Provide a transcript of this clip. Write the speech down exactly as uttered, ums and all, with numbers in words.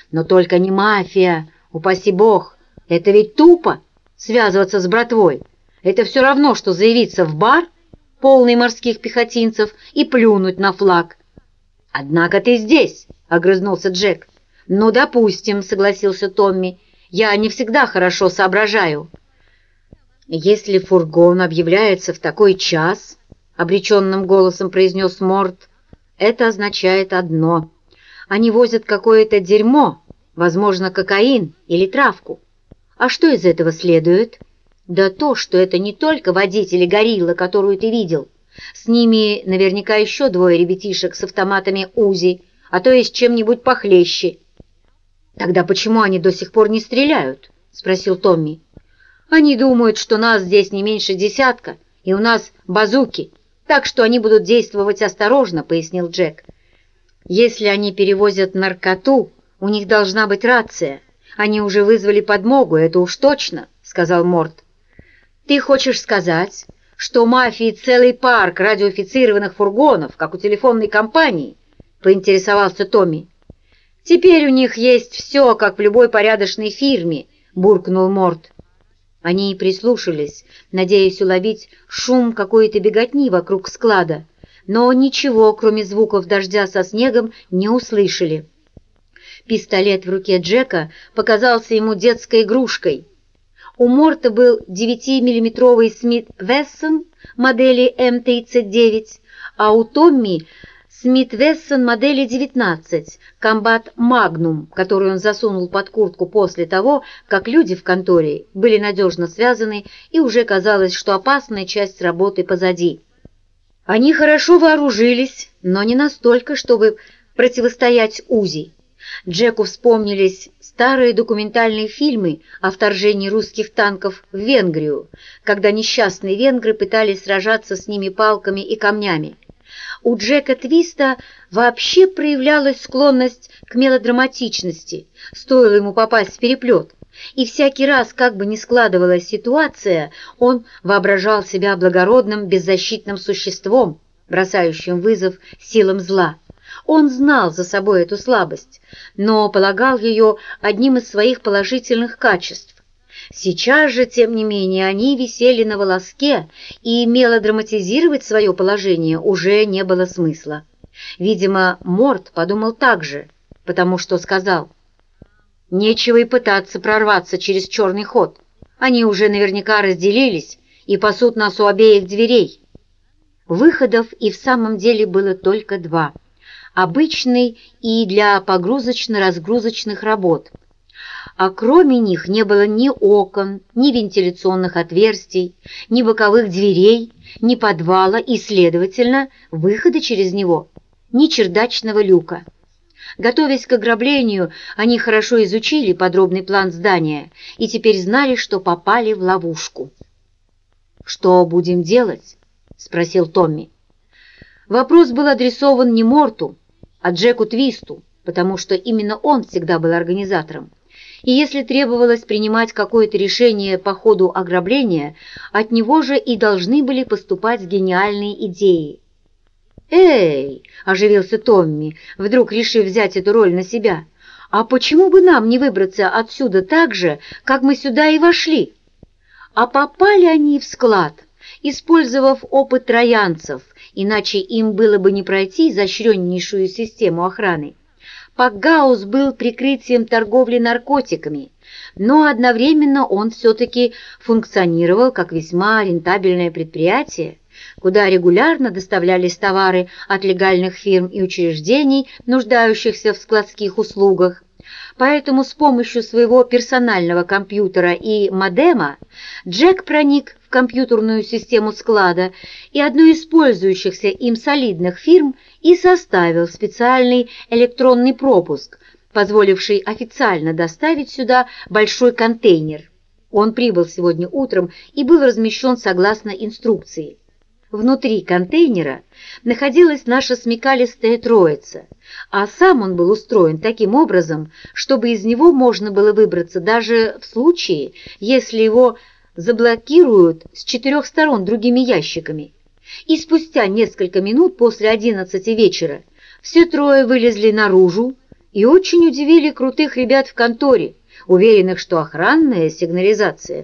Но только не мафия, упаси бог. Это ведь тупо связываться с братвой. Это все равно, что заявиться в бар, полный морских пехотинцев, и плюнуть на флаг. «Однако ты здесь», — огрызнулся Джек. «Ну, допустим», — согласился Томми. «Я не всегда хорошо соображаю». «Если фургон объявляется в такой час», — обреченным голосом произнес Морт, — «это означает одно. Они возят какое-то дерьмо, возможно, кокаин или травку. А что из этого следует? Да то, что это не только водитель и горилла, которую ты видел. С ними наверняка еще двое ребятишек с автоматами УЗИ, а то и с чем-нибудь похлеще». «Тогда почему они до сих пор не стреляют?» — спросил Томми. «Они думают, что нас здесь не меньше десятка, и у нас базуки, так что они будут действовать осторожно», — пояснил Джек. «Если они перевозят наркоту, у них должна быть рация. Они уже вызвали подмогу, это уж точно», — сказал Морт. «Ты хочешь сказать, что у мафии целый парк радиоофицированных фургонов, как у телефонной компании?» — поинтересовался Томми. «Теперь у них есть все, как в любой порядочной фирме», — буркнул Морт. Они прислушались, надеясь уловить шум какой-то беготни вокруг склада, но ничего, кроме звуков дождя со снегом, не услышали. Пистолет в руке Джека показался ему детской игрушкой. У Морта был девятимиллиметровый Смит Вессон модели эм тридцать девять, а у Томми Смит Вессон модели девятнадцать, комбат Магнум, который он засунул под куртку после того, как люди в конторе были надежно связаны и уже казалось, что опасная часть работы позади. Они хорошо вооружились, но не настолько, чтобы противостоять УЗИ. Джеку вспомнились старые документальные фильмы о вторжении русских танков в Венгрию, когда несчастные венгры пытались сражаться с ними палками и камнями. У Джека Твиста вообще проявлялась склонность к мелодраматичности, стоило ему попасть в переплет, и всякий раз, как бы ни складывалась ситуация, он воображал себя благородным беззащитным существом, бросающим вызов силам зла. Он знал за собой эту слабость, но полагал ее одним из своих положительных качеств. Сейчас же, тем не менее, они висели на волоске, и мелодраматизировать свое положение уже не было смысла. Видимо, Морт подумал так же, потому что сказал: «Нечего и пытаться прорваться через черный ход. Они уже наверняка разделились и пасут нас у обеих дверей». Выходов и в самом деле было только два. Обычный и для погрузочно-разгрузочных работ. А кроме них не было ни окон, ни вентиляционных отверстий, ни боковых дверей, ни подвала и, следовательно, выхода через него, ни чердачного люка. Готовясь к ограблению, они хорошо изучили подробный план здания и теперь знали, что попали в ловушку. «Что будем делать?» — спросил Томми. Вопрос был адресован не Морту, а Джеку Твисту, потому что именно он всегда был организатором. И если требовалось принимать какое-то решение по ходу ограбления, от него же и должны были поступать гениальные идеи. «Эй!» – оживился Томми, вдруг решив взять эту роль на себя. «А почему бы нам не выбраться отсюда так же, как мы сюда и вошли?» А попали они в склад, использовав опыт троянцев, иначе им было бы не пройти изощреннейшую систему охраны. Пакгаус был прикрытием торговли наркотиками, но одновременно он все-таки функционировал как весьма рентабельное предприятие, куда регулярно доставлялись товары от легальных фирм и учреждений, нуждающихся в складских услугах. Поэтому с помощью своего персонального компьютера и модема Джек проник в компьютерную систему склада и одной из пользующихся им солидных фирм и составил специальный электронный пропуск, позволивший официально доставить сюда большой контейнер. Он прибыл сегодня утром и был размещен согласно инструкции. Внутри контейнера находилась наша смекалистая троица, а сам он был устроен таким образом, чтобы из него можно было выбраться даже в случае, если его заблокируют с четырех сторон другими ящиками. И спустя несколько минут после одиннадцати вечера все трое вылезли наружу и очень удивили крутых ребят в конторе, уверенных, что охранная сигнализация